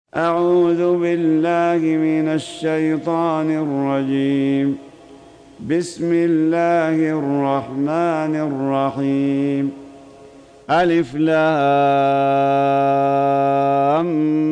أعوذ بالله من الشيطان الرجيم. بسم الله الرحمن الرحيم. ألف لام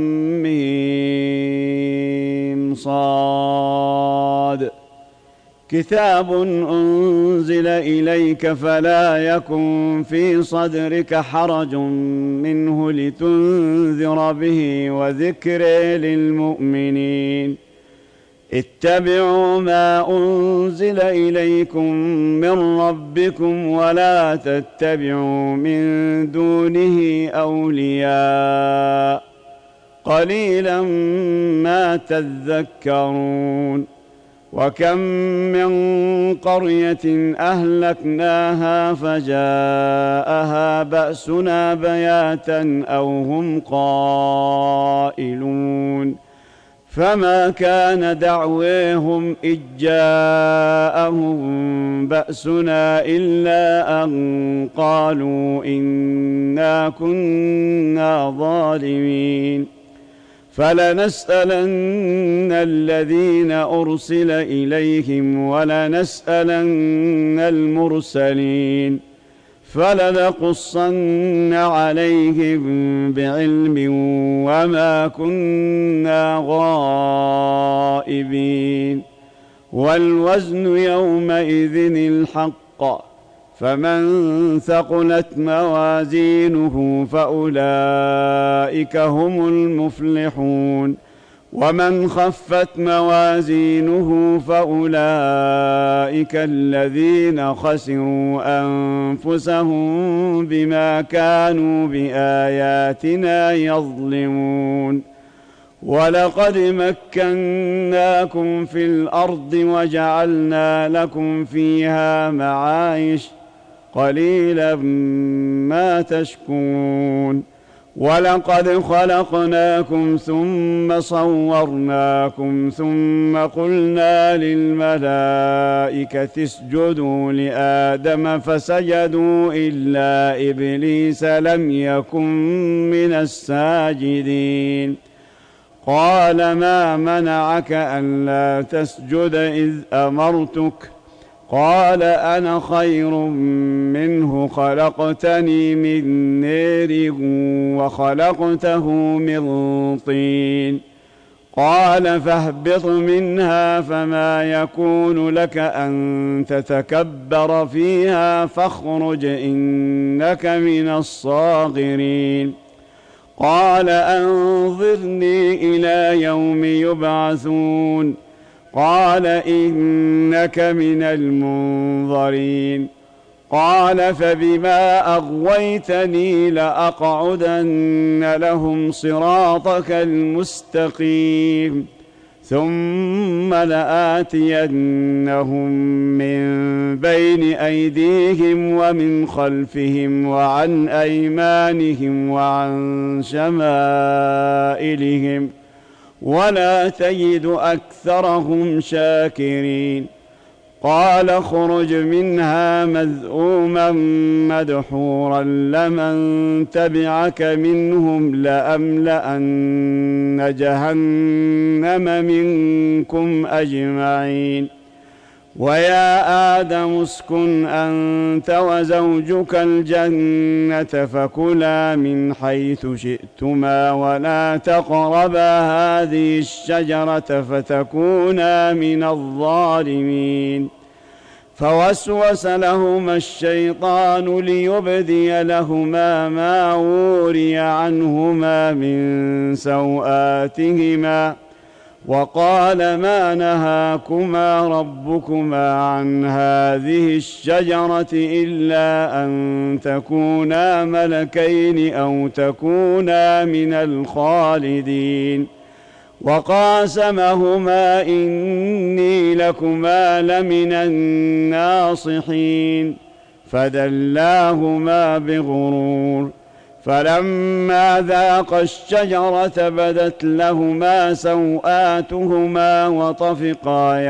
ميم صاد. كتاب أنزل إليك فلا يكن في صدرك حرج منه لتنذر به وذكر للمؤمنين. اتبعوا ما أنزل إليكم من ربكم ولا تتبعوا من دونه أولياء قليلا ما تذكرون. وكم من قرية أهلكناها فجاءها بأسنا بياتا أو هم قائلون فما كان دعويهم إذ جاءهم بأسنا إلا أن قالوا إنا كنا ظالمين. فلنسألن الذين أرسل إليهم ولنسألن المرسلين فلنقصن عليهم بعلم وما كنا غائبين. والوزن يومئذ الحق فمن ثقلت موازينه فأولئك هم المفلحون ومن خفت موازينه فأولئك الذين خسروا أنفسهم بما كانوا بآياتنا يظلمون. ولقد مكناكم في الأرض وجعلنا لكم فيها معايش قليلا ما تشكرون. ولقد خلقناكم ثم صورناكم ثم قلنا للملائكة اسجدوا لآدم فسجدوا إلا إبليس لم يكن من الساجدين. قال ما منعك ألا تسجد إذ أمرتك؟ قال أنا خير منه خلقتني من نار وخلقته من طين. قال فاهبط منها فما يكون لك أن تتكبر فيها فاخرج إنك من الصاغرين. قال أنظرني إلى يوم يبعثون. قال إنك من المنظرين. قال فبما أغويتني لأقعدن لهم صراطك المستقيم ثم لآتينهم من بين أيديهم ومن خلفهم وعن أيمانهم وعن شمائلهم ولا تجد أكثرهم شاكرين. قال اخرج منها مذءوما مدحورا لمن تبعك منهم لأملأن جهنم منكم أجمعين. ويا آدم اسكن أنت وزوجك الجنة فكلا من حيث شئتما ولا تقربا هذه الشجرة فتكونا من الظالمين. فوسوس لهما الشيطان ليبدي لهما ما وري عنهما من سوآتهما وقال ما نهاكما ربكما عن هذه الشجرة إلا أن تكونا ملكين أو تكونا من الخالدين. وقاسمهما إني لكما لمن الناصحين فدلاهما بغرور. فلما ذاقا الشجرة بدت لهما سوآتهما وطفقا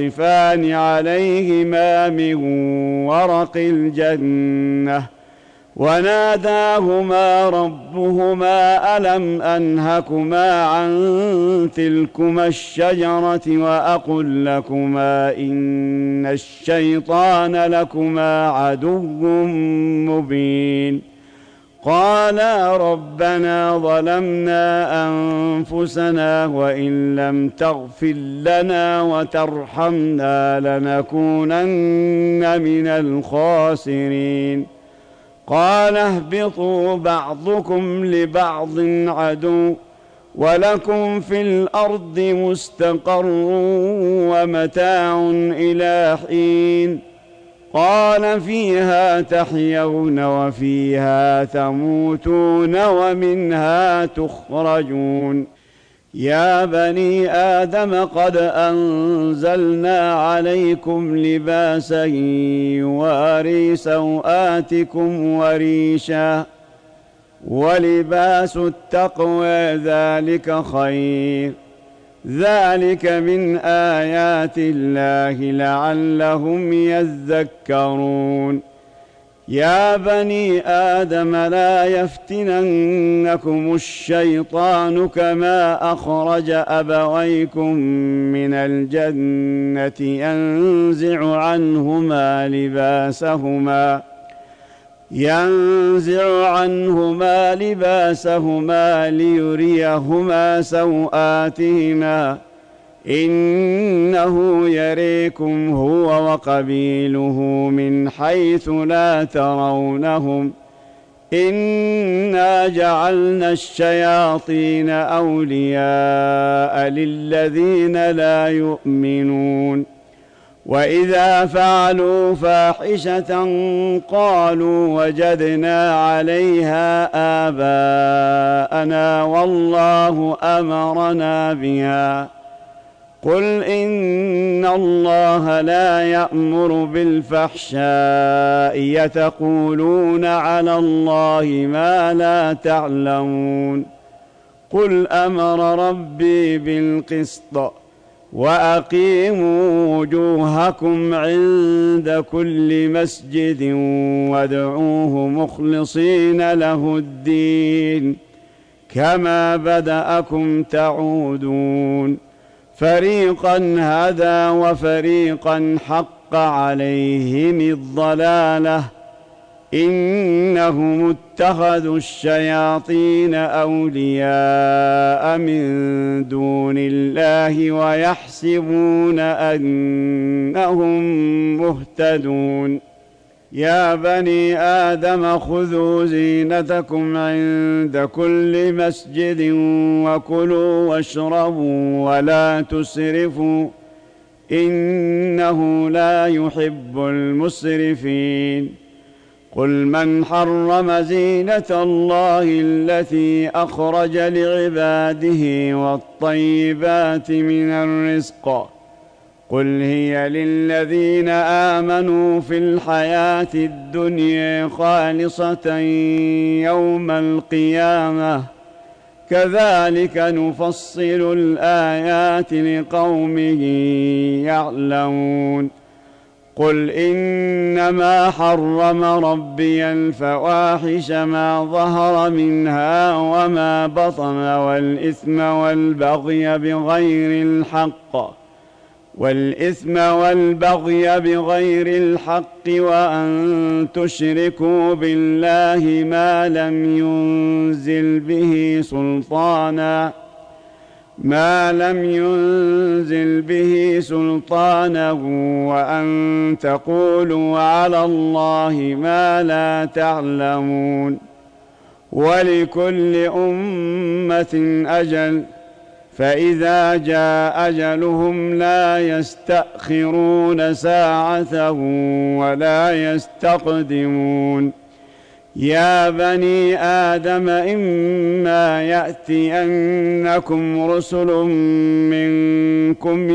يخصفان عليهما من ورق الجنة وناداهما ربهما ألم أنهكما عن تلكما الشجرة وأقل لكما إن الشيطان لكما عدو مبين قالا ربنا ظلمنا أنفسنا وإن لم تغفر لنا وترحمنا لنكونن من الخاسرين قال اهبطوا بعضكم لبعض عدو ولكم في الأرض مستقر ومتاع إلى حين قال فيها تحيون وفيها تموتون ومنها تخرجون يا بني آدم قد أنزلنا عليكم لباسا يواري سوآتكم وريشا ولباس التقوى ذلك خير ذلك من آيات الله لعلهم يذكرون يا بني آدم لا يفتننكم الشيطان كما أخرج أبويكم من الجنة ينزع عنهما لباسهما ليريهما سوآتهما إنه يريكم هو وقبيله من حيث لا ترونهم إنا جعلنا الشياطين أولياء للذين لا يؤمنون وإذا فعلوا فاحشة قالوا وجدنا عليها آباءنا والله أمرنا بها قل إن الله لا يأمر بالفحشاء يتقولون على الله ما لا تعلمون قل أمر ربي بالقسط وأقيموا وجوهكم عند كل مسجد وادعوه مخلصين له الدين كما بدأكم تعودون فريقا هدى وفريقا حق عليهم الضلالة إنهم اتخذوا الشياطين أولياء من دون الله ويحسبون أنهم مهتدون يا بني آدم خذوا زينتكم عند كل مسجد وكلوا واشربوا ولا تسرفوا إنه لا يحب المسرفين قل من حرم زينة الله التي أخرج لعباده والطيبات من الرزق قل هي للذين آمنوا في الحياة الدنيا خالصة يوم القيامة كذلك نفصل الآيات لقوم يعلمون قل إنما حرم ربي الفواحش ما ظهر منها وما بطن والإثم والبغي بغير الحق وأن تشركوا بالله ما لم ينزل به سلطانا وأن تقولوا على الله ما لا تعلمون ولكل أمة أجل فإذا جاء أجلهم لا يستأخرون ساعة ولا يستقدمون يا بني آدم إما يأتينكم رسل منكم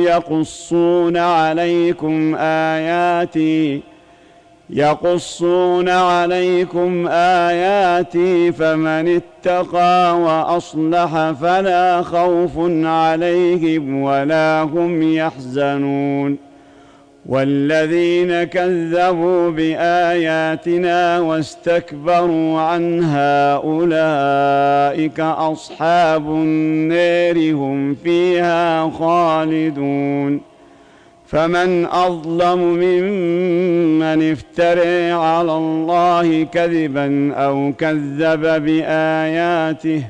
يقصون عليكم آياتي فمن اتقى وأصلح فلا خوف عليهم ولا هم يحزنون والذين كذبوا بآياتنا واستكبروا عنها أولئك أصحاب النار هم فيها خالدون. فمن أظلم ممن افترى على الله كذبا أو كذب بآياته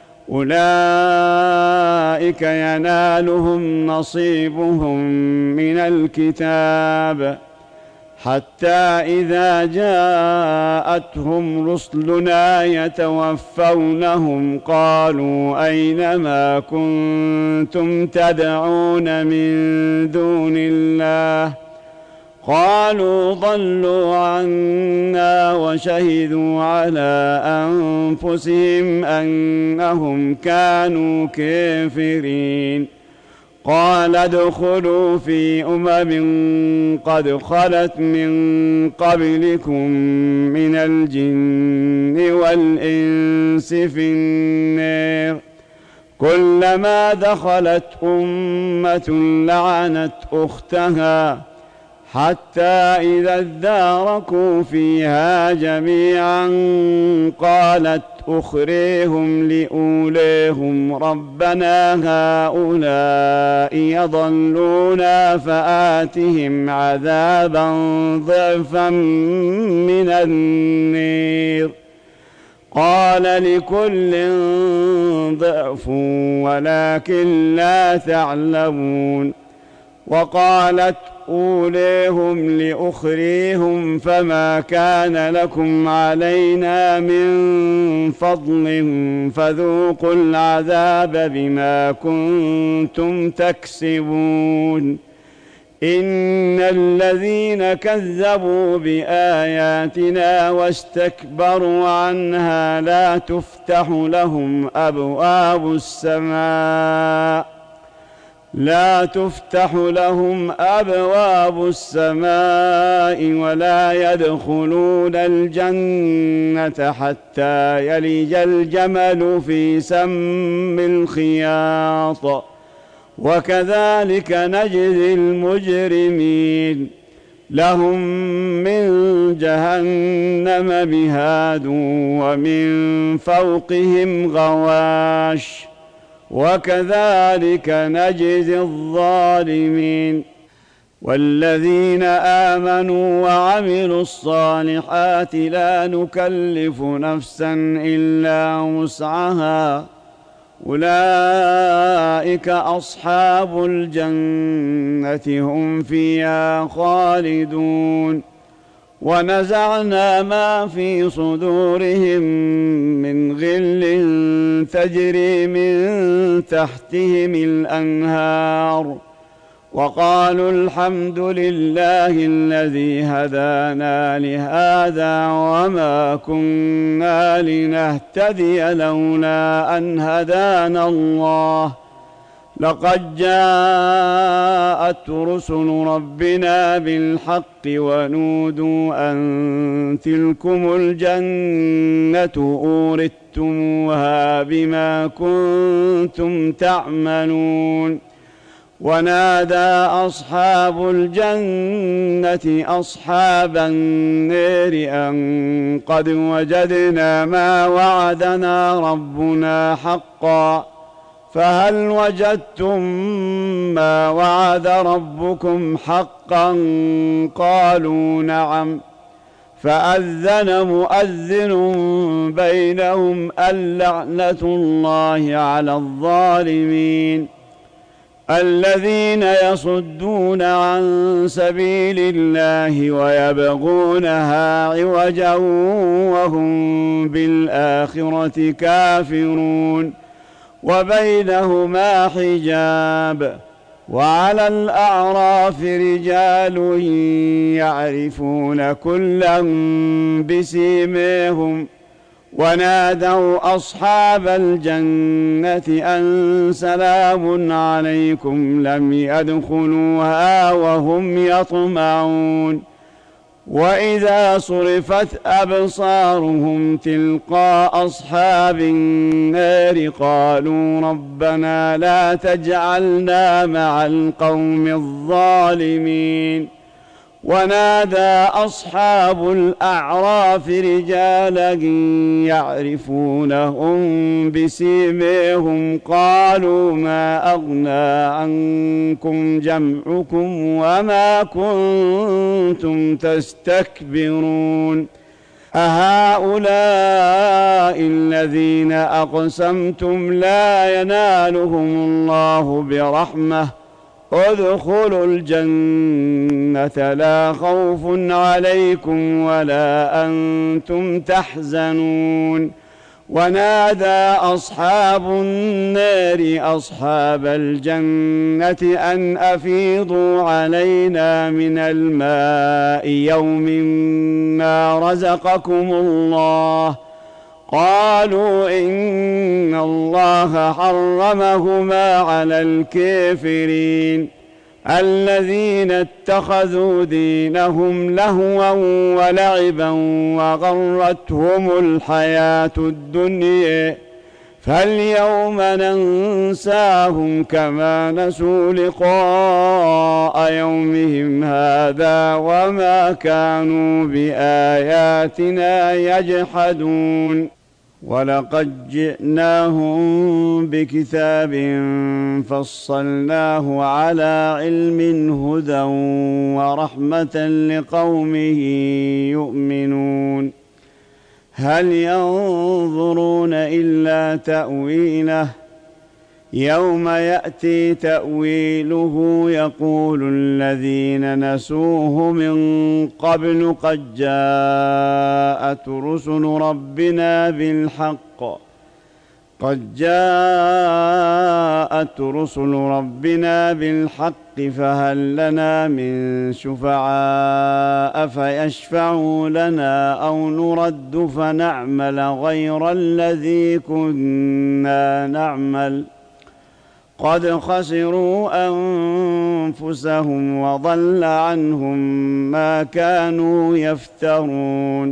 أولئك ينالهم نصيبهم من الكتاب حتى إذا جاءتهم رسلنا يتوفونهم قالوا أين ما كنتم تدعون من دون الله قالوا ضلوا عنا وشهدوا على أنفسهم أنهم كانوا كافرين. قال ادخلوا في قد خلت من قبلكم من الجن والإنس في النار كلما دخلت أمة لعنت أختها حتى إذا اداركوا فيها جميعا قالت أخريهم لأوليهم ربنا هؤلاء يضلونا فآتهم عذابا ضعفا من النار قال لكل ضعف ولكن لا تعلمون. وقالت أوليهم لأخريهم فما كان لكم علينا من فضل فذوقوا العذاب بما كنتم تكسبون. إن الذين كذبوا بآياتنا واستكبروا عنها لا تفتح لهم أبواب السماء ولا يدخلون الجنة حتى يلج الجمل في سم الخياط وكذلك نجزي المجرمين. لهم من جهنم مهاد ومن فوقهم غواش وكذلك نجزي الظالمين. والذين آمنوا وعملوا الصالحات لا نكلف نفسا إلا وسعها أولئك أصحاب الجنة هم فيها خالدون. ونزعنا ما في صدورهم من غل تجري من تحتهم الأنهار وقالوا الحمد لله الذي هدانا لهذا وما كنا لنهتدي لولا أن هدانا الله لقد جاءت رسل ربنا بالحق ونودوا أن تلكم الجنة أورثتموها بما كنتم تعملون. ونادى أصحاب الجنة أصحاب النار أن قد وجدنا ما وعدنا ربنا حقا فهل وجدتم ما وعد ربكم حقا قالوا نعم فأذن مؤذن بينهم اللعنة الله على الظالمين الذين يصدون عن سبيل الله ويبغونها عوجا وهم بالآخرة كافرون وبينهما حجاب. وعلى الأعراف رجال يعرفون كلا بسيماهم ونادوا أصحاب الجنة أن سلام عليكم لم يدخلوها وهم يطمعون. وإذا صرفت أبصارهم تلقاء أصحاب النار قالوا ربنا لا تجعلنا مع القوم الظالمين ونادى أصحاب الأعراف رجالا يعرفونهم بسيماهم قالوا ما أغنى عنكم جمعكم وما كنتم تستكبرون أهؤلاء الذين أقسمتم لا ينالهم الله برحمة ادخلوا الجنة لا خوف عليكم ولا أنتم تحزنون ونادى أصحاب النار أصحاب الجنة أن أفيضوا علينا من الماء يوم ما رزقكم الله قالوا إن الله حرمهما على الكافرين الذين اتخذوا دينهم لهوا ولعبا وغرتهم الحياة الدنيا فاليوم ننساهم كما نسوا لقاء يومهم هذا وما كانوا بآياتنا يجحدون ولقد جئناهم بكتاب فصلناه على علم هدى ورحمة لقوم يؤمنون هل ينظرون إلا تأويله يوم يأتي تأويله يقول الذين نسوه من قبل قد جاءت رسل ربنا بالحق فهل لنا من شفعاء فيشفعوا لنا أو نرد فنعمل غير الذي كنا نعمل قد خسروا أنفسهم وضل عنهم ما كانوا يفترون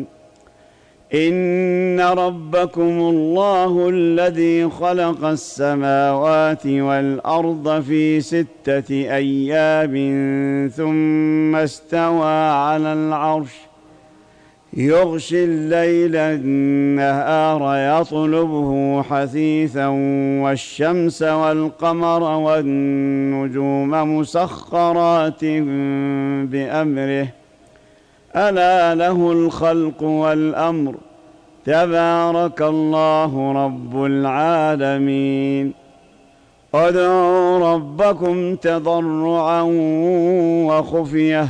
إن ربكم الله الذي خلق السماوات والأرض في 6 أيام ثم استوى على العرش يغشي الليل النهار يطلبه حثيثا والشمس والقمر والنجوم مسخرات بأمره ألا له الخلق والأمر تبارك الله رب العالمين ادعوا ربكم تضرعا وخفية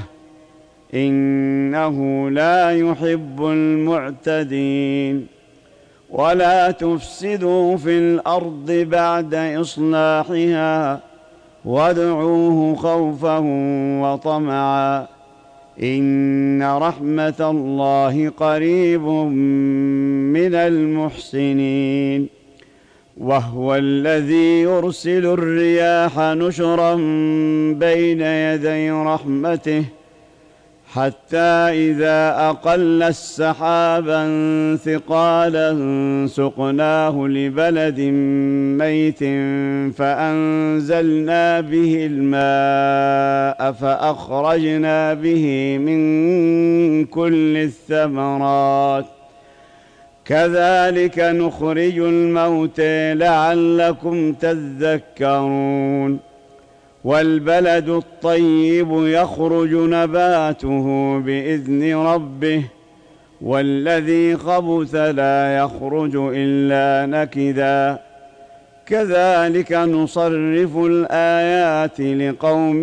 إنه لا يحب المعتدين ولا تفسدوا في الأرض بعد إصلاحها وادعوه خوفا وطمعا إن رحمة الله قريب من المحسنين وهو الذي يرسل الرياح نشرا بين يدي رحمته حتى إذا أقل السحابا ثقالا سقناه لبلد ميت فأنزلنا به الماء فأخرجنا به من كل الثمرات كذلك نخرج الموتى لعلكم تذكرون والبلد الطيب يخرج نباته بإذن ربه والذي خبث لا يخرج إلا نكدا كذلك نصرف الآيات لقوم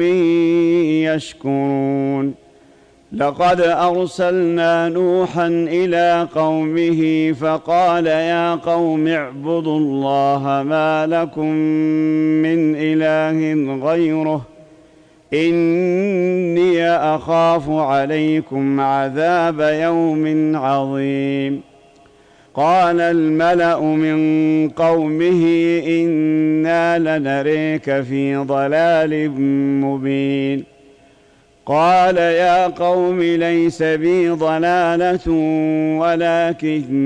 يشكرون لقد أرسلنا نوحا إلى قومه فقال يا قوم اعبدوا الله ما لكم من إله غيره إني أخاف عليكم عذاب يوم عظيم قال الملأ من قومه إنا لنريك في ضلال مبين قال يا قوم ليس بي ضلالة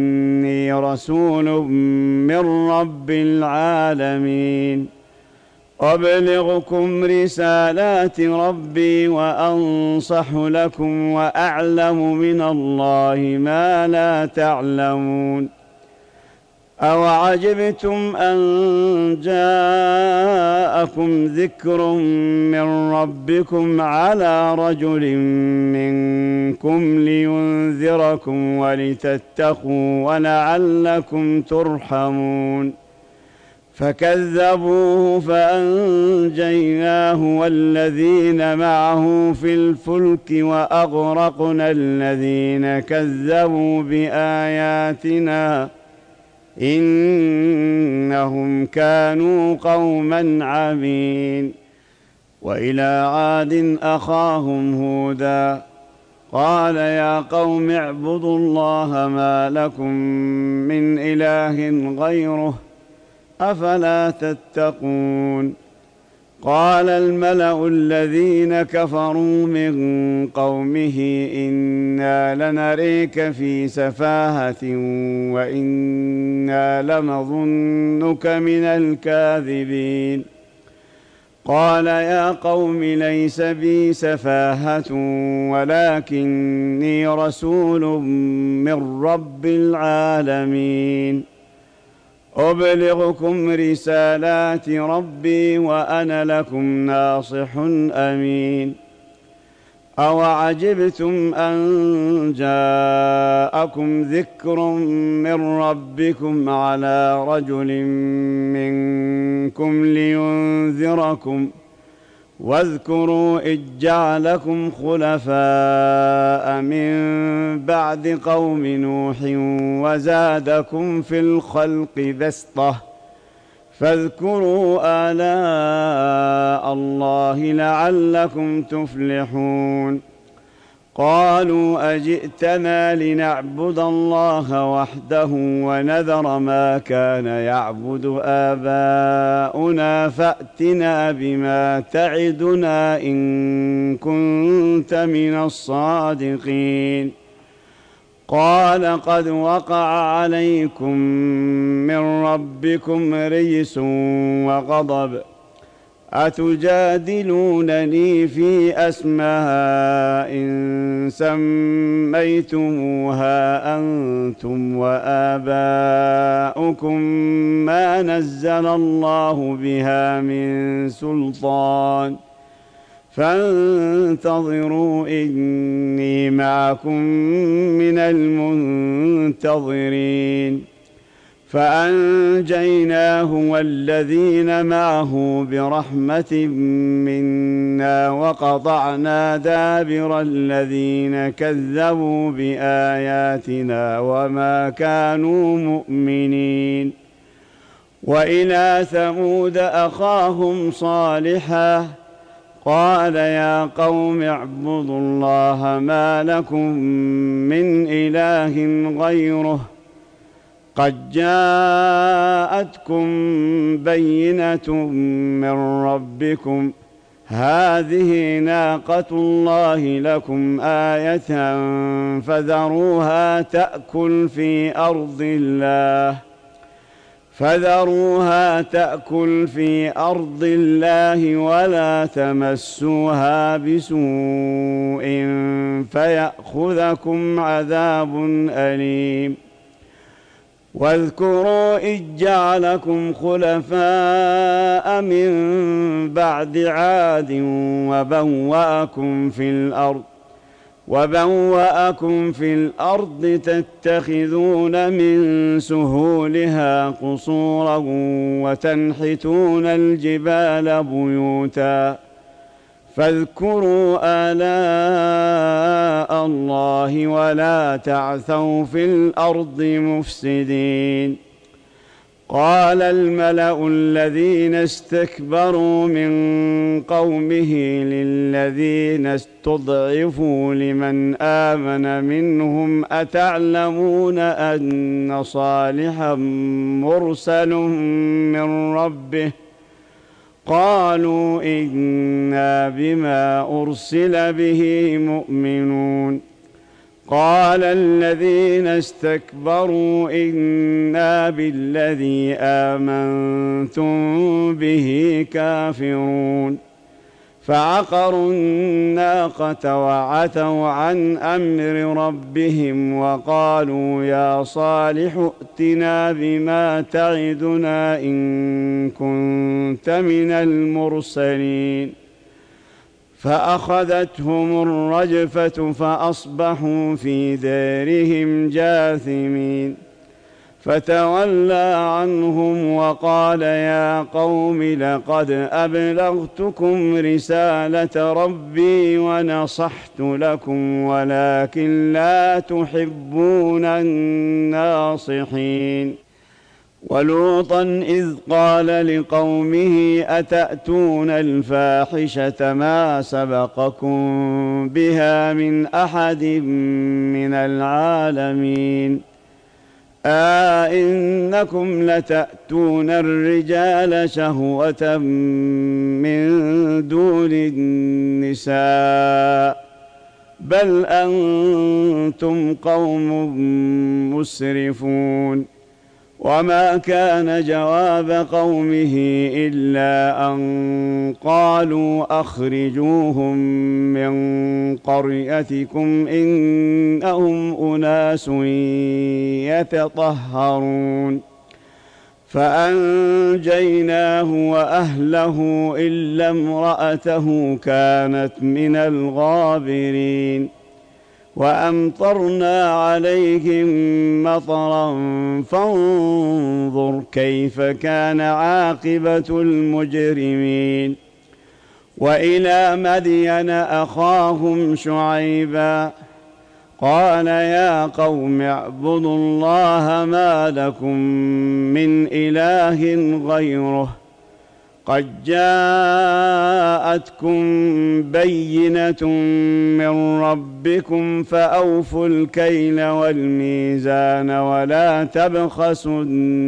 ولكني رسول من رب العالمين أبلغكم رسالات ربي وأنصح لكم وأعلم من الله ما لا تعلمون أوعجبتم أن جاءكم ذكر من ربكم على رجل منكم لينذركم ولتتقوا ولعلكم ترحمون فكذبوه فأنجيناه والذين معه في الفلك وأغرقنا الذين كذبوا بآياتنا إنهم كانوا قوما عمين وإلى عاد أخاهم هودا قال يا قوم اعبدوا الله ما لكم من إله غيره أفلا تتقون قال الملأ الذين كفروا من قومه إنا لنريك في سفاهة وإنا لنظنك من الكاذبين قال يا قوم ليس بي سفاهة ولكني رسول من رب العالمين أبلغكم رسالات ربي وأنا لكم ناصح أمين أوعجبتم أن جاءكم ذكر من ربكم على رجل منكم لينذركم واذكروا إذ جعلكم خلفاء من بعد قوم نوح وزادكم في الخلق بسطة فاذكروا آلاء الله لعلكم تفلحون قالوا أجئتنا لنعبد الله وحده ونذر ما كان يعبد آباؤنا فأتنا بما تعدنا إن كنت من الصادقين قال قد وقع عليكم من ربكم رجس وغضب أتجادلونني في أسماء سميتموها أنتم وآباؤكم ما نزل الله بها من سلطان فانتظروا إني معكم من المنتظرين فأنجيناه والذين معه برحمة منا وقطعنا دابر الذين كذبوا بآياتنا وما كانوا مؤمنين وإلى ثمود أخاهم صالحا قال يا قوم اعبدوا الله ما لكم من إله غيره قد جاءتكم بينة من ربكم هذه ناقة الله لكم آية فذروها تأكل في أرض الله ولا تمسوها بسوء فيأخذكم عذاب أليم واذكروا إذ جعلكم خلفاء من بعد عاد وبوأكم في الأرض تتخذون من سهولها قصورا وتنحتون الجبال بيوتا فاذكروا آلاء الله ولا تعثوا في الأرض مفسدين قال الملأ الذين استكبروا من قومه للذين استضعفوا لمن آمن منهم أتعلمون أن صالحا مرسل من ربه قالوا إنا بما أرسل به مؤمنون قال الذين استكبروا إنا بالذي آمنتم به كافرون فعقروا الناقة وعتوا عن أمر ربهم وقالوا يا صالح ائتنا بما تعدنا إن كنت من المرسلين فأخذتهم الرجفة فأصبحوا في دارهم جاثمين فتولى عنهم وقال يا قوم لقد أبلغتكم رسالة ربي ونصحت لكم ولكن لا تحبون الناصحين ولوطا إذ قال لقومه أتأتون الفاحشة ما سبقكم بها من أحد من العالمين إنكم لتأتون الرجال شهوة من دون النساء بل أنتم قوم مسرفون وما كان جواب قومه إلا أن قالوا أخرجوهم من قريتكم إنهم أناس يتطهرون فأنجيناه وأهله إلا امرأته كانت من الغابرين وأمطرنا عليهم مطرا فانظر كيف كان عاقبة المجرمين وإلى مدين أخاهم شعيبا قال يا قوم اعبدوا الله ما لكم من إله غيره قد جاءتكم بينة من ربكم فأوفوا الكيل والميزان ولا تبخسوا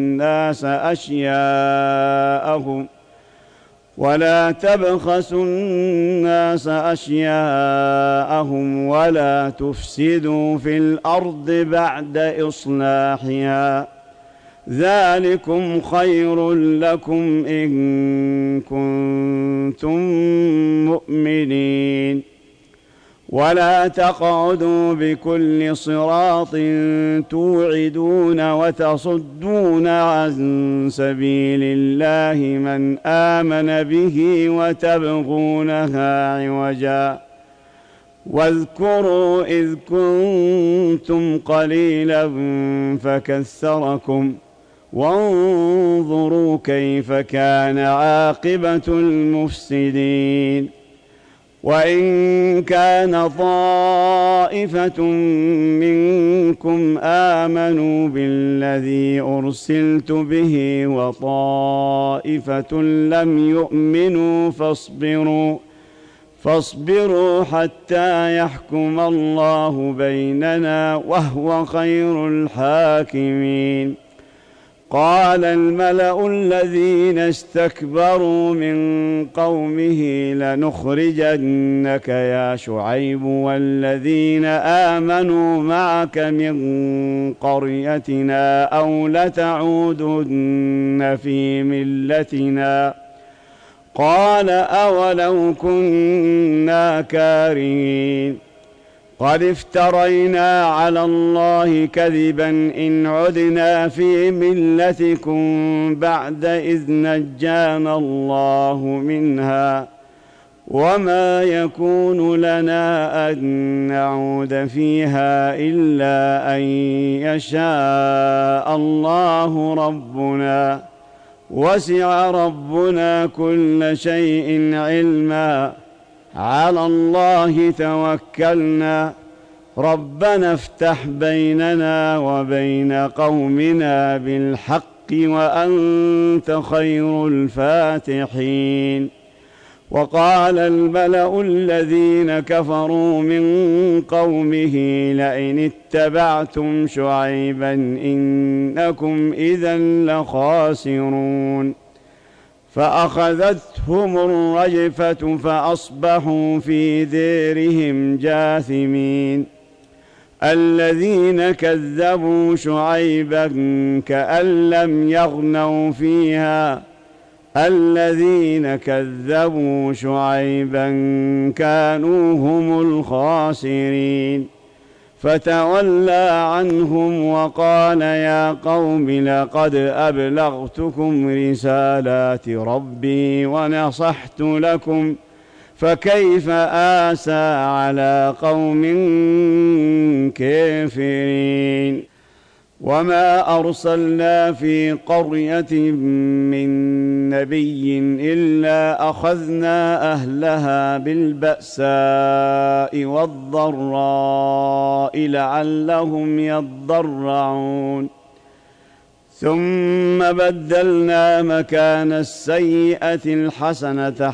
الناس أشياءهم ولا تفسدوا في الأرض بعد إصلاحها ذلكم خير لكم إن كنتم مؤمنين ولا تقعدوا بكل صراط توعدون وتصدون عن سبيل الله من آمن به وتبغونها عوجا واذكروا إذ كنتم قليلا فكثركم وانظروا كيف كان عاقبة المفسدين وإن كان طائفة منكم آمنوا بالذي أرسلت به وطائفة لم يؤمنوا فاصبروا حتى يحكم الله بيننا وهو خير الحاكمين قال الملأ الذين استكبروا من قومه لنخرجنك يا شعيب والذين آمنوا معك من قريتنا أو لتعودن في ملتنا قال أولو كنا كارهين قد افترينا على الله كذبا إن عدنا في ملتكم بعد إذ نجانا الله منها وما يكون لنا أن نعود فيها إلا أن يشاء الله ربنا وسع ربنا كل شيء علما على الله توكلنا ربنا افتح بيننا وبين قومنا بالحق وأنت خير الفاتحين وقال الملأ الذين كفروا من قومه لئن اتبعتم شعيبا إنكم إذا لخاسرون فأخذتهم الرجفة فأصبحوا في ديرهم جاثمين الذين كذبوا شعيبا كأن لم يغنوا فيها الذين كذبوا شعيبا كانوا هم الخاسرين فتولى عنهم وقال يا قوم لقد أبلغتكم رسالات ربي ونصحت لكم فكيف آسى على قوم كافرين وما أرسلنا في قرية من نبي إلا أخذنا أهلها بالبأساء والضراء لعلهم يضرعون ثم بدلنا مكان السيئة الحسنة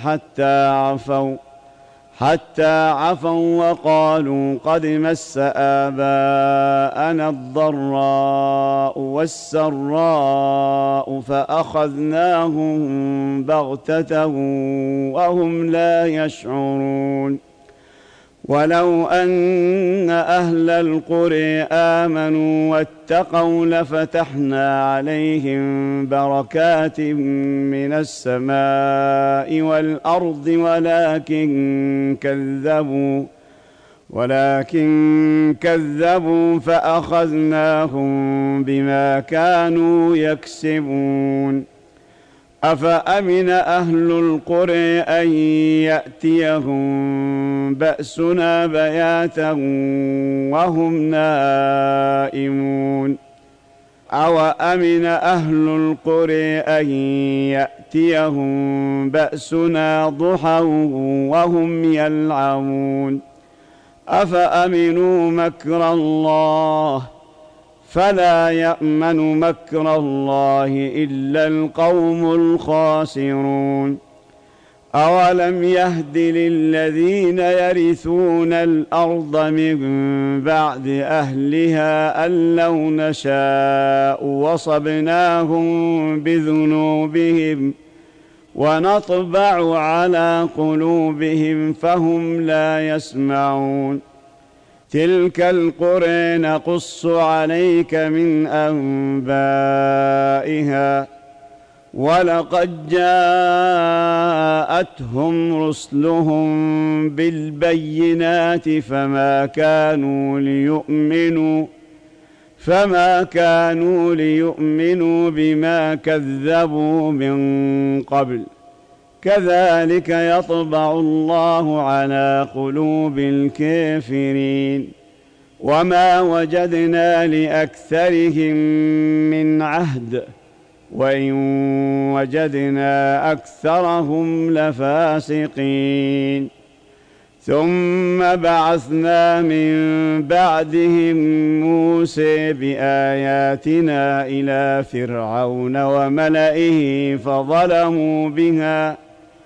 حتى عفوا وقالوا قد مس آباءنا الضراء والسراء فأخذناهم بغتة وهم لا يشعرون ولو أن أهل القرى آمنوا واتقوا لفتحنا عليهم بركات من السماء والأرض ولكن كذبوا فأخذناهم بما كانوا يكسبون أفأمن أهل القرى أن يأتيهم بأسنا بياتا وهم نائمون أوأمن أهل القرى أن يأتيهم بأسنا ضحى وهم يلعبون أفأمنوا مكر الله فلا يأمن مكر الله إلا القوم الخاسرون أولم يهد للذين يرثون الأرض من بعد أهلها أن لو نشاء وصبناهم بذنوبهم ونطبع على قلوبهم فهم لا يسمعون تلك القرى نقص عليك من أنبائها ولقد جاءتهم رسلهم بالبينات فما كانوا ليؤمنوا بما كذبوا من قبل كذلك يطبع الله على قلوب الكافرين وما وجدنا لأكثرهم من عهد وإن وجدنا أكثرهم لفاسقين ثم بعثنا من بعدهم موسى بآياتنا إلى فرعون وملئه فظلموا بها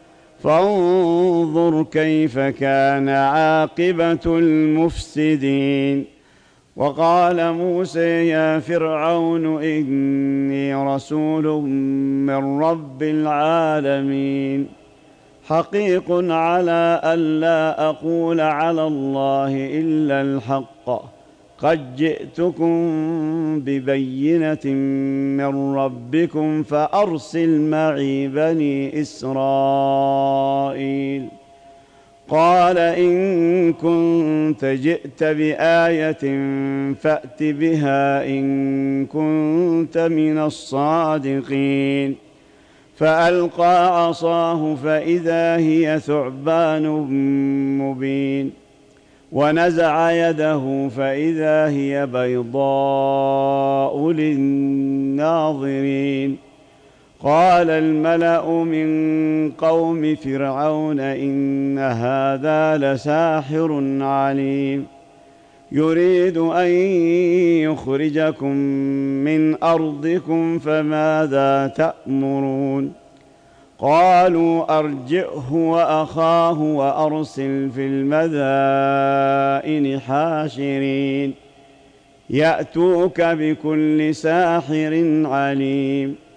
فانظر كيف كان عاقبة المفسدين وقال موسى يا فرعون إني رسول من رب العالمين حقيق على ألا أقول على الله إلا الحق قد جئتكم ببينة من ربكم فأرسل معي بني إسرائيل قال إن كنت جئت بآية فأت بها إن كنت من الصادقين فألقى عصاه فإذا هي ثعبان مبين ونزع يده فإذا هي بيضاء للناظرين قال الملأ من قوم فرعون إن هذا لساحر عليم يريد أن يخرجكم من أرضكم فماذا تأمرون قالوا أرجئه وأخاه وأرسل في المدائن حاشرين يأتوك بكل ساحر عليم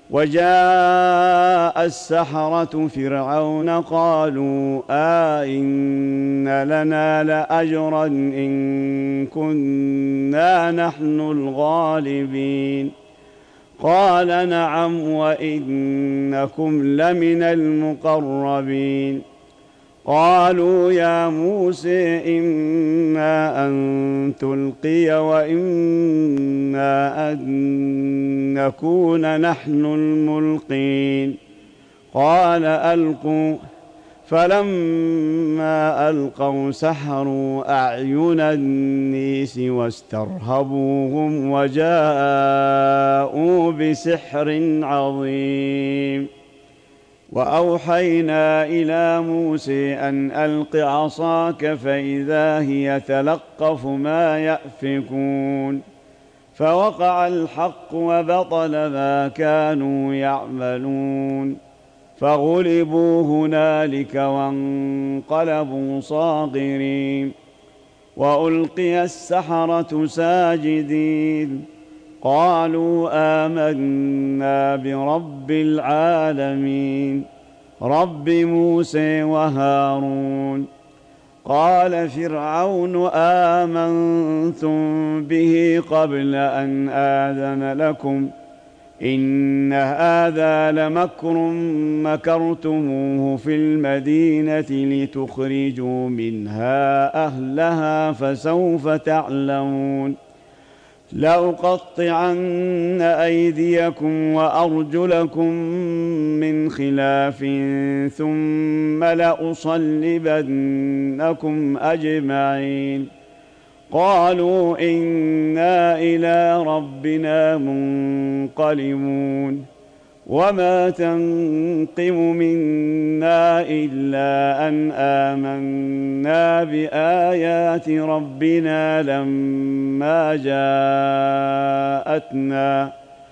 وجاء السحرة فرعون قالوا إن لنا لأجرا إن كنا نحن الغالبين قال نعم وإنكم لمن المقربين قالوا يا موسى إما أن تلقي وإما أن نكون نحن الملقين قال ألقوا فلما ألقوا سحروا أعين الناس واسترهبوهم وجاءوا بسحر عظيم وأوحينا إلى موسى أن ألق عصاك فإذا هي تلقف ما يأفكون فوقع الحق وبطل ما كانوا يعملون فغلبوا هنالك وانقلبوا صاغرين وألقي السحرة ساجدين قالوا آمنا برب العالمين رب موسى وهارون قال فرعون آمنتم به قبل أن آذن لكم إن هذا لمكر مكرتموه في المدينة لتخرجوا منها أهلها فسوف تعلمون لأقطعن أيديكم وأرجلكم من خلاف ثم لأصلبنكم أجمعين قالوا إنا إلى ربنا منقلبون وما تنقم منا إلا أن آمنا بآيات ربنا لما جاءتنا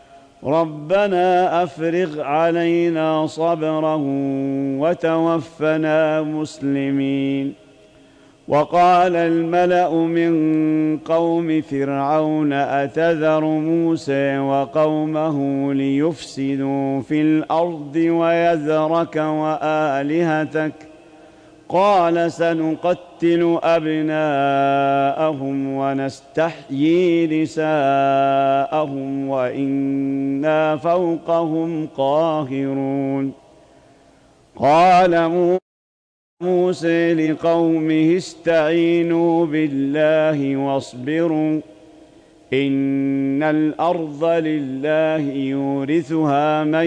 ربنا أفرغ علينا صبرا وتوفنا مسلمين وقال الملأ من قوم فرعون أتذر موسى وقومه ليفسدوا في الأرض ويذرك وآلهتك قال سنقتل أبناءهم ونستحيي نساءهم وإنا فوقهم قاهرون قال موسى لقومه استعينوا بالله واصبروا إن الأرض لله يورثها من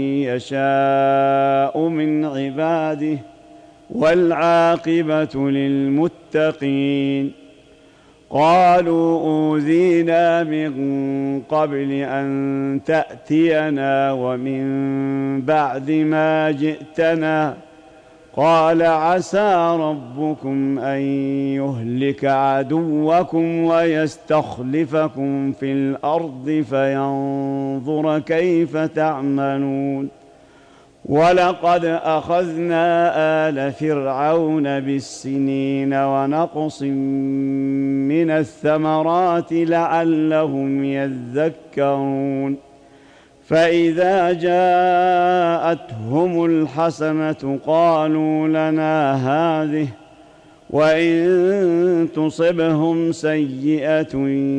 يشاء من عباده والعاقبة للمتقين قالوا أوذينا من قبل أن تأتينا ومن بعد ما جئتنا قال عسى ربكم أن يهلك عدوكم ويستخلفكم في الأرض فينظر كيف تعملون ولقد أخذنا آل فرعون بالسنين ونقص من الثمرات لعلهم يذكرون فإذا جاءتهم الحسنة قالوا لنا هذه وإن تصبهم سيئة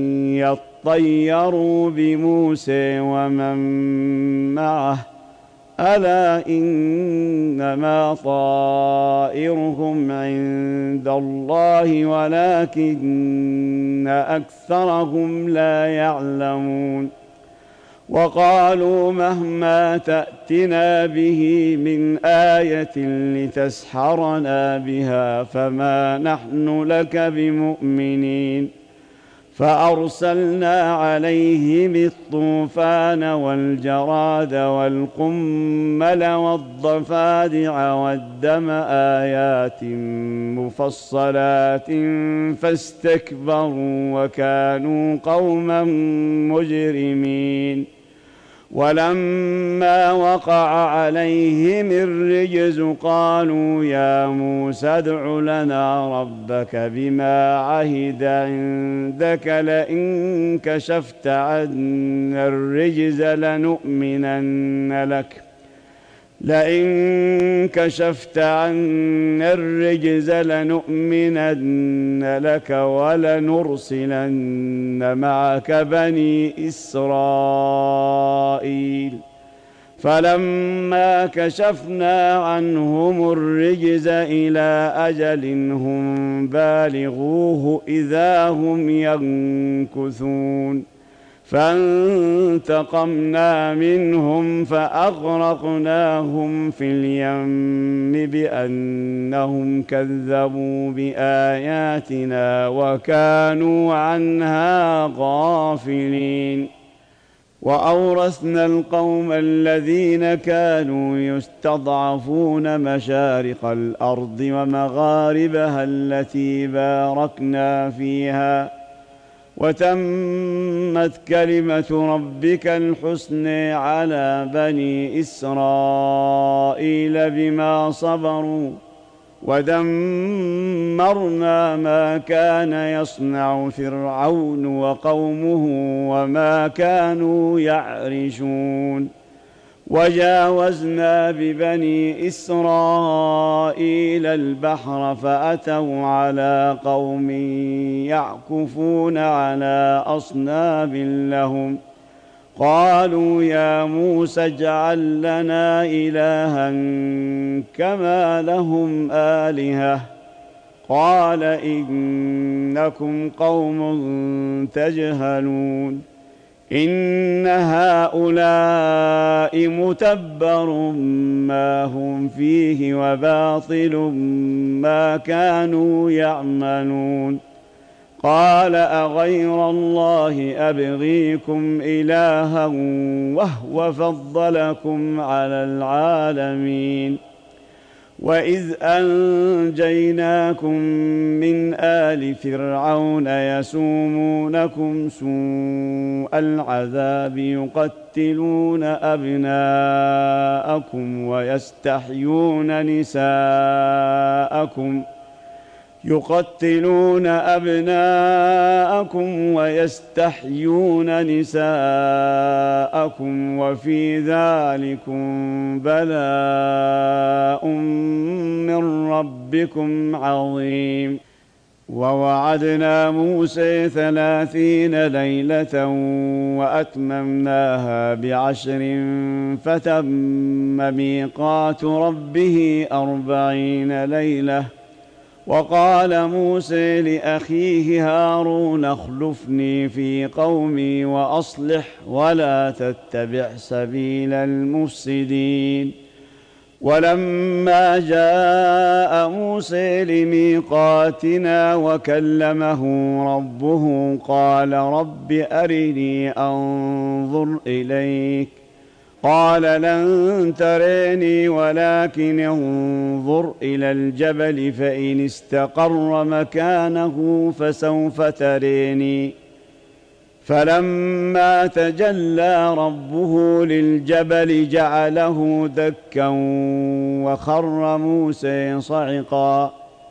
يطيروا بموسى ومن معه ألا إنما طائرهم عند الله ولكن أكثرهم لا يعلمون وقالوا مهما تأتنا به من آية لتسحرنا بها فما نحن لك بمؤمنين فأرسلنا عليهم الطوفان والجراد والقمل والضفادع والدم آيات مفصلات فاستكبروا وكانوا قوما مجرمين ولما وقع عليهم الرجز قالوا يا موسى ادع لنا ربك بما عهد عندك لئن كشفت عنا الرجز لنؤمنن لك ولنرسلن معك بني إسرائيل فلما كشفنا عنهم الرجز إلى أجل هم بالغوه إذا هم ينكثون فانتقمنا منهم فأغرقناهم في اليم بأنهم كذبوا بآياتنا وكانوا عنها غافلين وأورثنا القوم الذين كانوا يستضعفون مشارق الأرض ومغاربها التي باركنا فيها وتمت كلمة ربك الحسنى على بني إسرائيل بما صبروا ودمرنا ما كان يصنع فرعون وقومه وما كانوا يعرشون وجاوزنا ببني إسرائيل البحر فأتوا على قوم يعكفون على أصنام لهم قالوا يا موسى اجعل لنا إلها كما لهم آلهة قال إنكم قوم تجهلون إن هؤلاء متبر ما هم فيه وباطل ما كانوا يعملون قال أغير الله أبغيكم إلها وهو فضلكم على العالمين وإذ أنجيناكم من آل فرعون يسومونكم سوء العذاب يقتلون أبناءكم ويستحيون نساءكم وفي ذلكم بلاء من ربكم عظيم ووعدنا موسى 30 ليلة وأتممناها ب10 فتم ميقات ربه 40 ليلة وقال موسى لأخيه هارون اخلفني في قومي وأصلح ولا تتبع سبيل المفسدين ولما جاء موسى لميقاتنا وكلمه ربه قال رب أرني أنظر إليك قال لن تريني ولكن انظر إلى الجبل فإن استقر مكانه فسوف تريني فلما تجلى ربه للجبل جعله دكا وخر موسى صعقا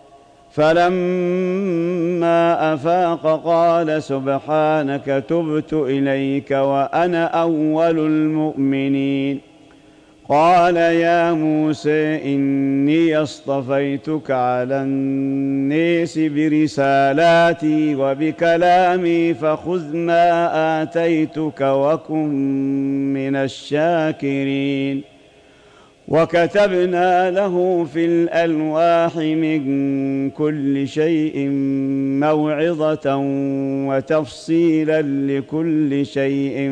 فلما أفاق قال سبحانك تبت إليك وأنا أول المؤمنين قال يا موسى إني اصطفيتك على الناس برسالاتي وبكلامي فخذ ما آتيتك وكن من الشاكرين وكتبنا له في الألواح من كل شيء موعظة وتفصيلا لكل شيء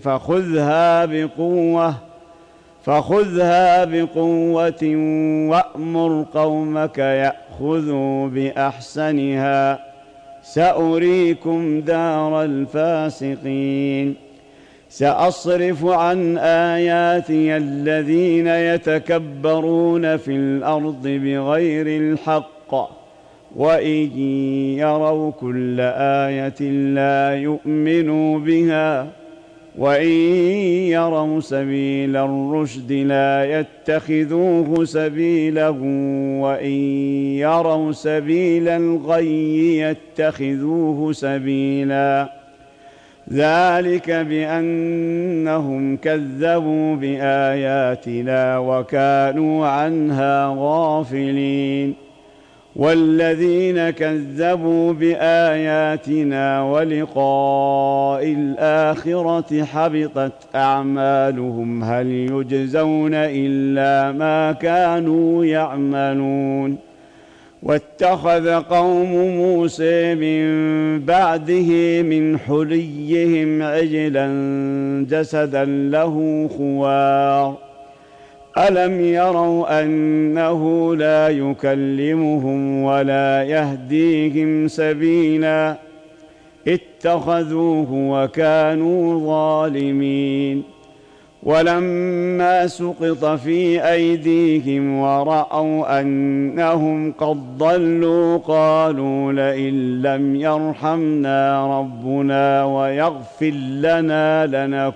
فخذها بقوة وأمر قومك يأخذوا بأحسنها سأريكم دار الفاسقين سأصرف عن آياتي الذين يتكبرون في الأرض بغير الحق وإن يروا كل آية لا يؤمنوا بها وإن يروا سبيل الرشد لا يتخذوه سبيلا وإن يروا سبيل الغي يتخذوه سبيلا ذلك بأنهم كذبوا بآياتنا وكانوا عنها غافلين والذين كذبوا بآياتنا ولقاء الآخرة حبطت أعمالهم هل يجزون إلا ما كانوا يعملون واتخذ قوم موسى من بعده من حليهم عجلا جسدا له خوار ألم يروا أنه لا يكلمهم ولا يهديهم سبيلا اتخذوه وكانوا ظالمين ولما سقط في أيديهم ورأوا أنهم قد ضلوا قالوا لئن لم يرحمنا ربنا ويغفر لنا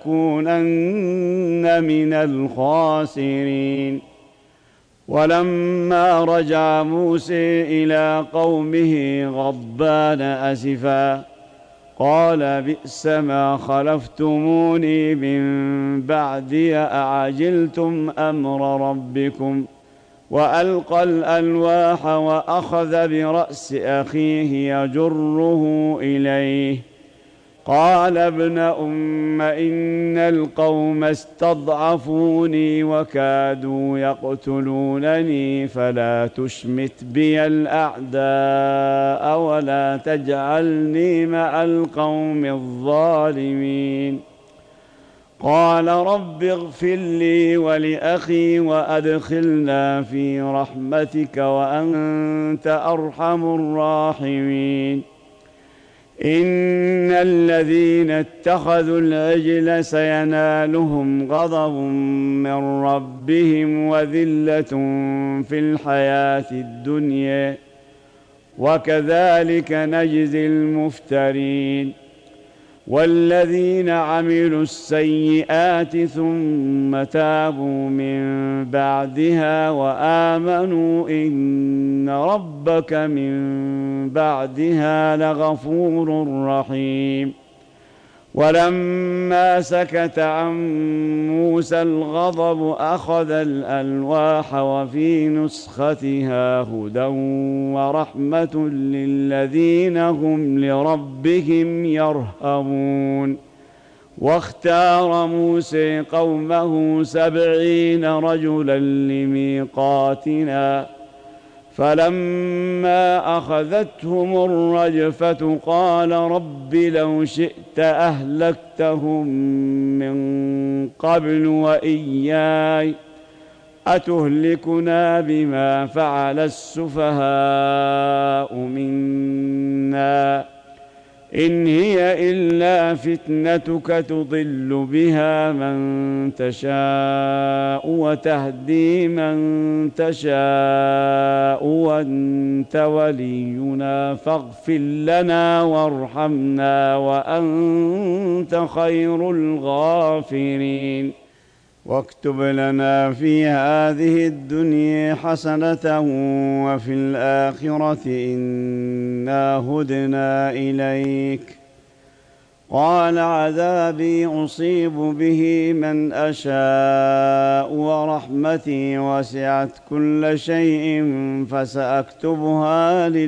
لنكونن من الخاسرين ولما رجع موسى إلى قومه غضبان أسفا قال بئس ما خلفتموني من بعدي أعجلتم أمر ربكم وألقى الألواح وأخذ برأس أخيه يجره إليه قال ابن أم إن القوم استضعفوني وكادوا يقتلونني فلا تشمت بي الأعداء ولا تجعلني مع القوم الظالمين قال رب اغفر لي ولأخي وأدخلنا في رحمتك وأنت أرحم الراحمين إن الذين اتخذوا العجل سينالهم غضب من ربهم وذلة في الحياة الدنيا وكذلك نجزي المفترين والذين عملوا السيئات ثم تابوا من بعدها وآمنوا إن ربك من بعدها لغفور رحيم ولما سكت عن موسى الغضب أخذ الألواح وفي نسختها هدى ورحمة للذين هم لربهم يرهبون واختار موسى قومه 70 رجلا لميقاتنا فلما أخذتهم الرجفة قال رب لو شئت أهلكتهم من قبل وإياي أتهلكنا بما فعل السفهاء منا إن هي إلا فتنتك تضل بها من تشاء وتهدي من تشاء وأنت ولينا فاغفر لنا وارحمنا وأنت خير الغافرين واكتب لنا في هذه الدنيا حسنة وفي الآخرة إنا هدنا إليك قال عذابي أصيب به من أشاء ورحمتي وسعت كل شيء فسأكتبها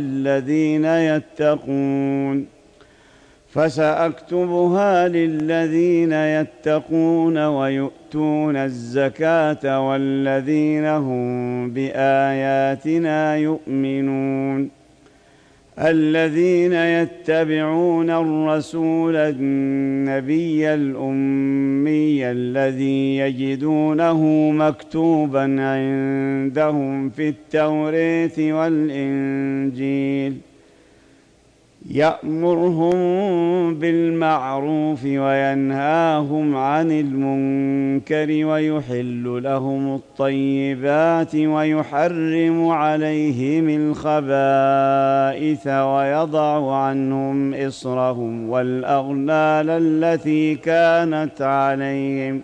للذين يتقون ويؤتون الزكاة والذين هم بآياتنا يؤمنون الذين يتبعون الرسول النبي الأمي الذي يجدونه مكتوبا عندهم في التوراة والإنجيل يأمرهم بالمعروف وينهاهم عن المنكر ويحل لهم الطيبات ويحرم عليهم الخبائث ويضع عنهم إصرهم والأغلال التي كانت عليهم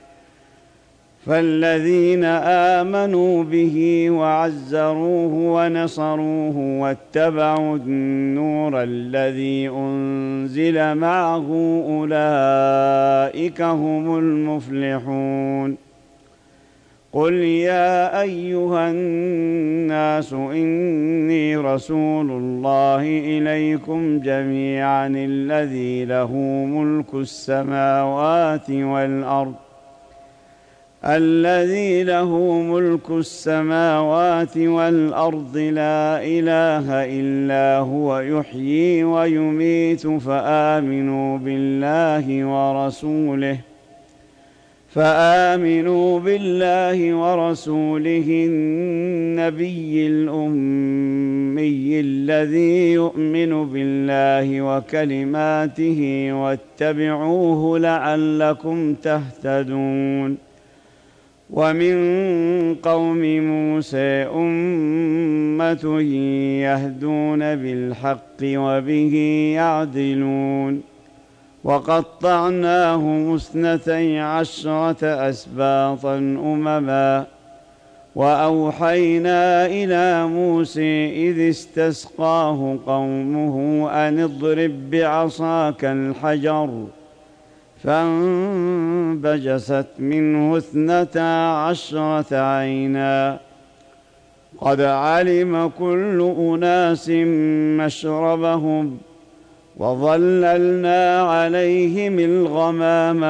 فالذين آمنوا به وعزروه ونصروه واتبعوا النور الذي أنزل معه أولئك هم المفلحون قل يا أيها الناس إني رسول الله إليكم جميعا الذي له ملك السماوات والأرض لا إله إلا هو يحيي ويميت فآمنوا بالله ورسوله النبي الأمي الذي يؤمن بالله وكلماته واتبعوه لعلكم تهتدون ومن قوم موسى أمة يهدون بالحق وبه يعدلون وقطعناهم 12 أسباطا أمما وأوحينا إلى موسى إذ استسقاه قومه أن اضرب بعصاك الحجر فانبجست منه 12 عينا قد علم كل أناس مشربهم وظللنا عليهم الغمام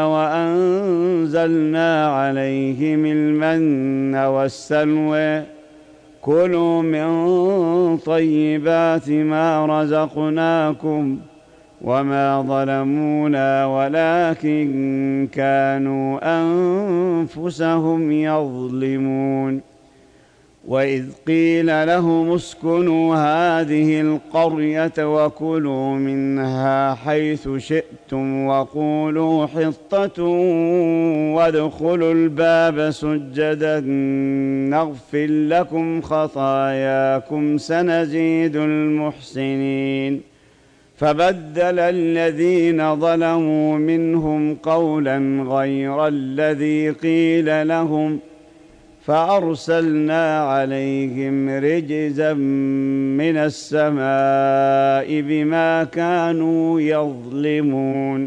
وأنزلنا عليهم المن والسلوى كلوا من طيبات ما رزقناكم وما ظلمونا ولكن كانوا أنفسهم يظلمون وإذ قيل لهم اسكنوا هذه القرية وكلوا منها حيث شئتم وقولوا حطة وادخلوا الباب سجدا نغفر لكم خطاياكم سنزيد المحسنين فبدل الذين ظلموا منهم قولا غير الذي قيل لهم فأرسلنا عليهم رجزا من السماء بما كانوا يظلمون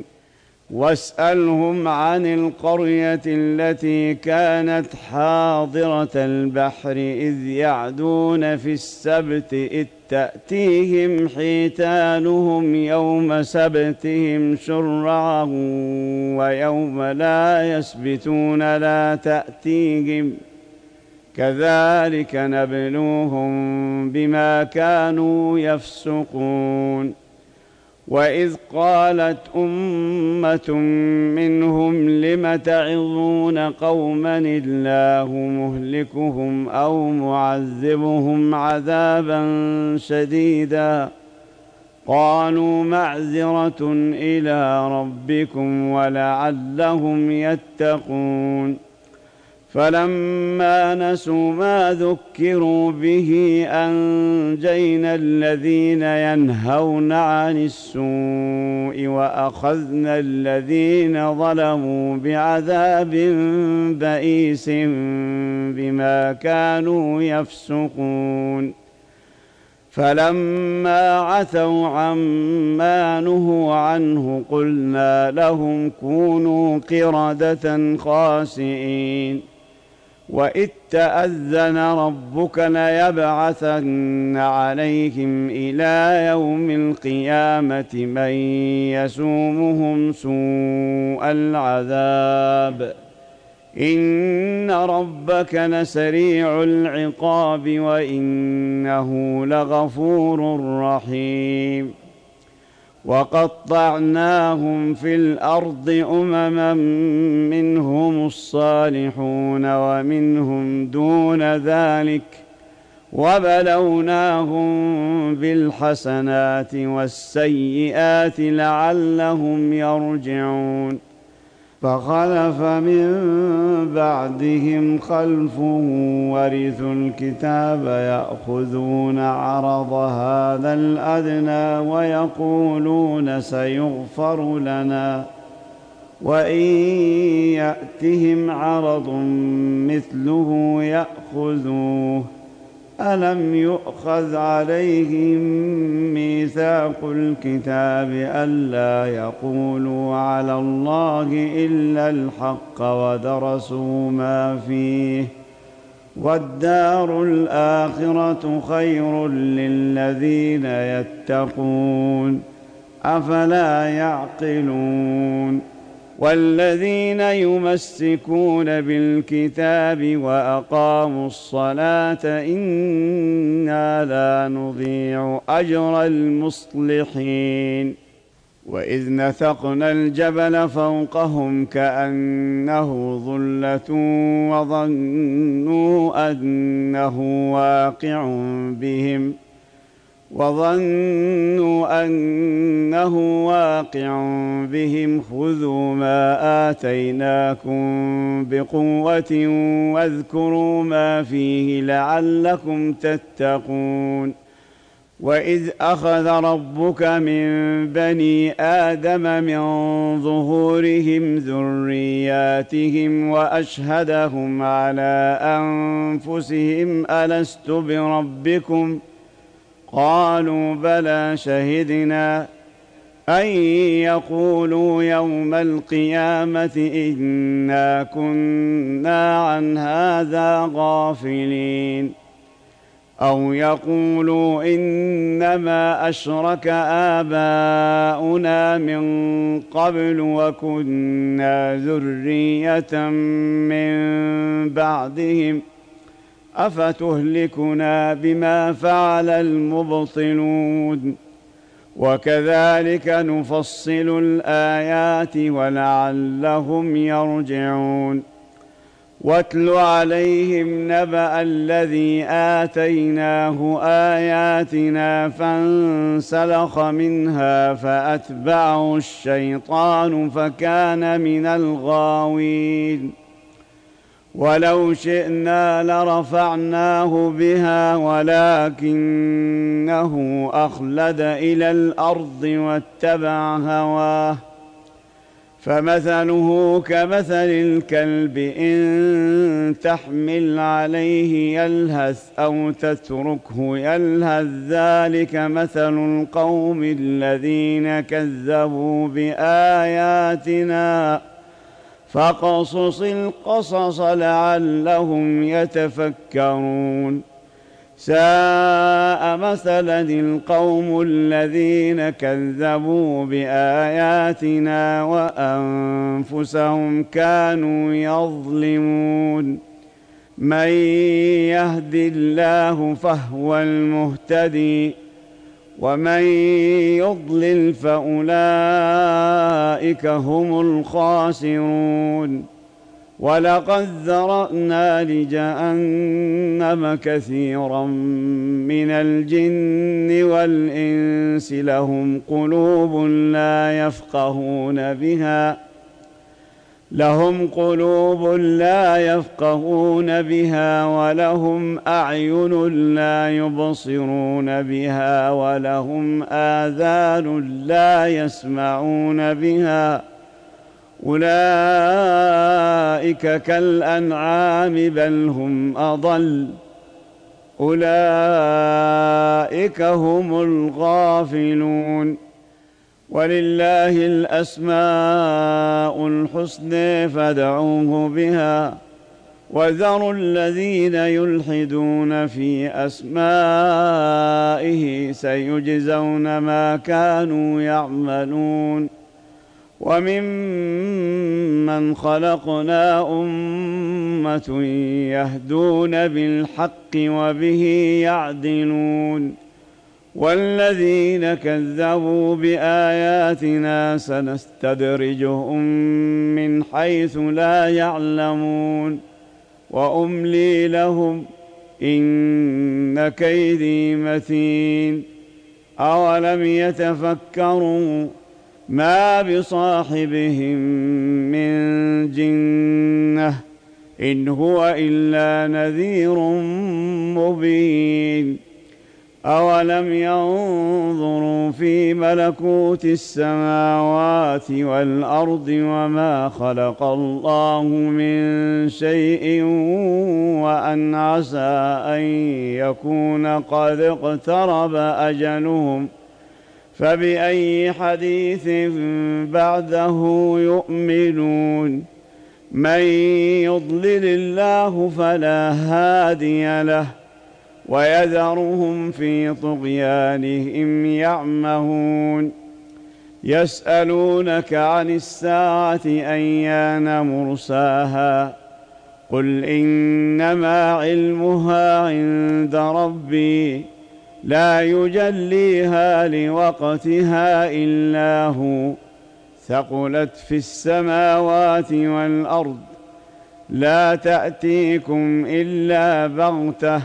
واسألهم عن القرية التي كانت حاضرة البحر إذ يعدون في السبت إذ تأتيهم حيتانهم يوم سبتهم شرعا ويوم لا يسبتون لا تأتيهم كذلك نبلوهم بما كانوا يفسقون وإذ قالت أمة منهم لم تعظون قوما الله مهلكهم أو معذبهم عذابا شديدا قالوا معذرة إلى ربكم ولعلهم يتقون فلما نسوا ما ذكروا به أنجينا الذين ينهون عن السوء وأخذنا الذين ظلموا بعذاب بئيس بما كانوا يفسقون فلما عتوا عما نهوا عنه قلنا لهم كونوا قردة خاسئين وإذ تأذن ربك ليبعثن عليهم إلى يوم القيامة من يسومهم سوء العذاب إن ربك لسريع العقاب وإنه لغفور رحيم وقطعناهم في الأرض أمما منهم الصالحون ومنهم دون ذلك وبلوناهم بالحسنات والسيئات لعلهم يرجعون. فخلف من بعدهم خلف ورثوا الكتاب يأخذون عرض هذا الأدنى ويقولون سيغفر لنا وإن يأتهم عرض مثله يأخذوه. ألم يؤخذ عليهم ميثاق الكتاب ألا يقولوا على الله إلا الحق ودرسوا ما فيه والدار الآخرة خير للذين يتقون أفلا يعقلون. والذين يمسكون بالكتاب وأقاموا الصلاة إنا لا نضيع أجر المصلحين. وإذ نثقنا الجبل فوقهم كأنه ظلة وظنوا أنه واقع بهم خذوا ما آتيناكم بقوة واذكروا ما فيه لعلكم تتقون. وإذ أخذ ربك من بني آدم من ظهورهم ذرياتهم وأشهدهم على أنفسهم ألست بربكم قالوا بلى شهدنا أن يقولوا يوم القيامة إنا كنا عن هذا غافلين أو يقولوا إنما أشرك آباؤنا من قبل وكنا ذرية من بعدهم أفتهلكنا بما فعل المبطلون. وكذلك نفصل الآيات ولعلهم يرجعون. واتل عليهم نبأ الذي آتيناه آياتنا فانسلخ منها فأتبعه الشيطان فكان من الغاوين. ولو شئنا لرفعناه بها ولكنه أخلد إلى الأرض واتبع هواه فمثله كمثل الكلب إن تحمل عليه يلهث أو تتركه يلهث ذلك مثل القوم الذين كذبوا بآياتنا فاقصص القصص لعلهم يتفكرون. ساء مثلا القوم الذين كذبوا بآياتنا وأنفسهم كانوا يظلمون. من يهد الله فهو المهتدي ومن يضلل فأولئك هم الخاسرون. ولقد ذرأنا لجهنم كثيرا من الجن والإنس لهم قلوب لا يفقهون بها ولهم أعين لا يبصرون بها ولهم آذان لا يسمعون بها أولئك كالأنعام بل هم أضل أولئك هم الغافلون. ولله الأسماء الحسنى فادعوه بها وذروا الذين يلحدون في أسمائه سيجزون ما كانوا يعملون. وممن خلقنا أمة يهدون بالحق وبه يعدلون. والذين كذبوا بآياتنا سنستدرجهم من حيث لا يعلمون وأملي لهم إن إن كيدي متين أولم يتفكروا ما بصاحبهم من جنة إن هو إلا نذير مبين أولم ينظروا في ملكوت السماوات والأرض وما خلق الله من شيء وأن عسى أن يكون قد اقترب أجلهم فبأي حديث بعده يؤمنون من يضلل الله فلا هادي له ويذرهم في طغيانهم يعمهون يسألونك عن الساعة أيان مرساها قل إنما علمها عند ربي لا يجليها لوقتها إلا هو ثقلت في السماوات والأرض لا تأتيكم إلا بغتة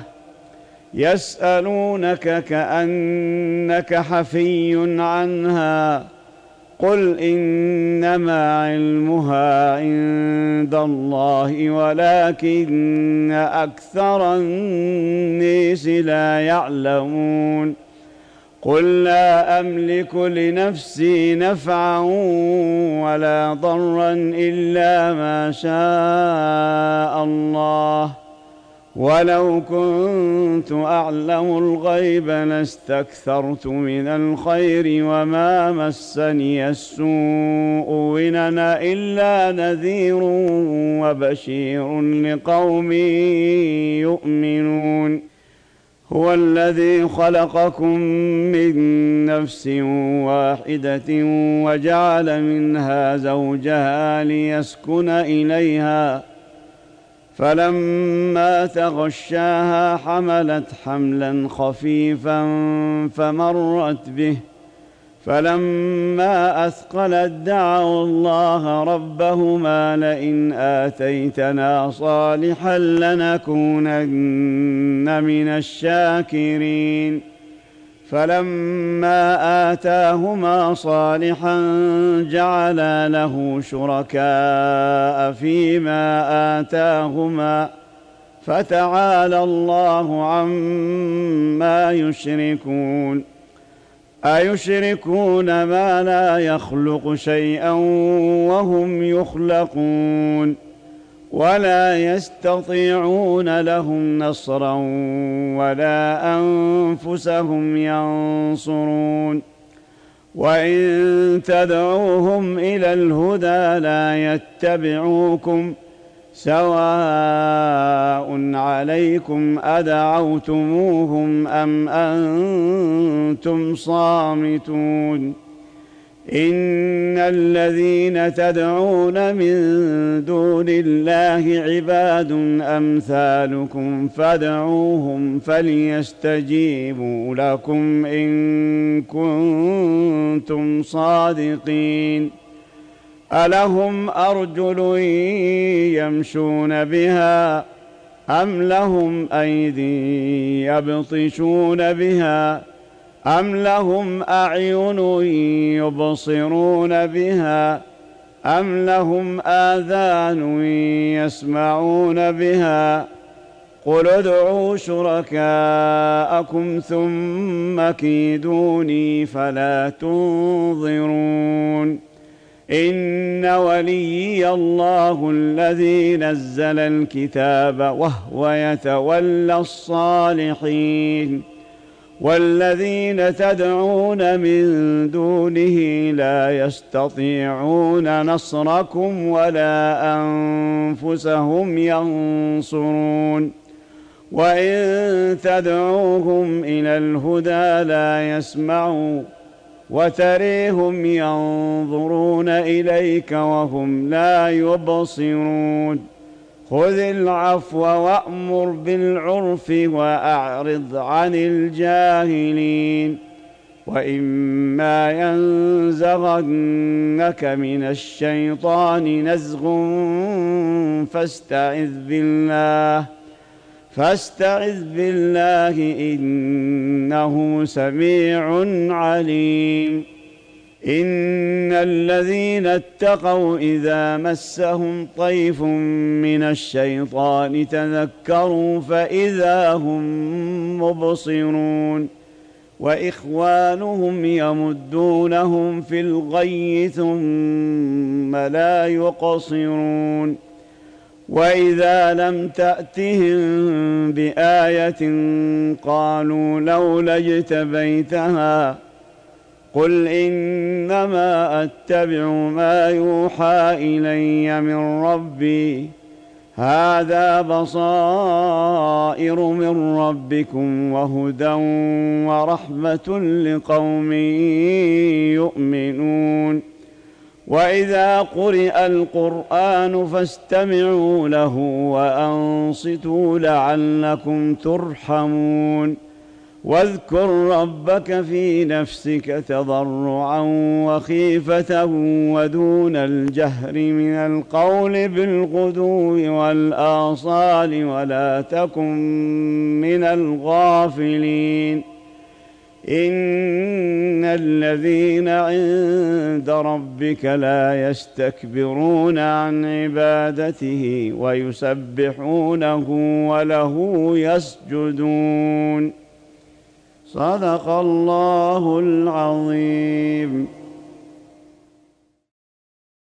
يسألونك كأنك حفي عنها قل إنما علمها عند الله ولكن أكثر الناس لا يعلمون قل لا أملك لنفسي نفعا ولا ضرا إلا ما شاء الله ولو كنت أعلم الغيب لاستكثرت من الخير وما مسني السوء إن أنا إلا نذير وبشير لقوم يؤمنون هو الذي خلقكم من نفس واحدة وجعل منها زوجها ليسكن إليها فلما تغشاها حملت حملا خفيفا فمرت به فلما أثقلت دعوا الله ربهما لئن آتيتنا صالحا لنكونن من الشاكرين فلما آتاهما صالحا جعلا له شركاء فيما آتاهما فتعالى الله عما يشركون أيشركون ما لا يخلق شيئا وهم يخلقون ولا يستطيعون لهم نصرا ولا أنفسهم ينصرون وإن تدعوهم إلى الهدى لا يتبعوكم سواء عليكم أدعوتموهم أم أنتم صامتون إن الذين تدعون من دون الله عباد أمثالكم فادعوهم فليستجيبوا لكم إن كنتم صادقين ألهم أرجل يمشون بها أم لهم أيدي يبطشون بها أم لهم أعين يبصرون بها أم لهم آذان يسمعون بها قل ادعوا شركاءكم ثم كيدوني فلا تنظرون إن وليي الله الذي نزل الكتاب وهو يتولى الصالحين والذين تدعون من دونه لا يستطيعون نصركم ولا أنفسهم ينصرون وإن تدعوهم إلى الهدى لا يسمعوا وتريهم ينظرون إليك وهم لا يبصرون خذ العفو وأمر بالعرف وأعرض عن الجاهلين وإما ينزغنك من الشيطان نزغ فاستعذ بالله فاستعذ بالله إنه سميع عليم. إن الذين اتقوا إذا مسهم طيف من الشيطان تذكروا فإذا هم مبصرون وإخوانهم يمدونهم في الغي ثم لا يقصرون وإذا لم تأتهم بآية قالوا لولا اجتبيتها قل إنما أتبع ما يوحى إلي من ربي هذا بصائر من ربكم وهدى ورحمة لقوم يؤمنون وإذا قرئ القرآن فاستمعوا له وأنصتوا لعلكم ترحمون واذكر ربك في نفسك تضرعا وخيفة ودون الجهر من القول بالغدو والآصال ولا تكن من الغافلين إن الذين عند ربك لا يستكبرون عن عبادته ويسبحونه وله يسجدون. صدق الله العظيم.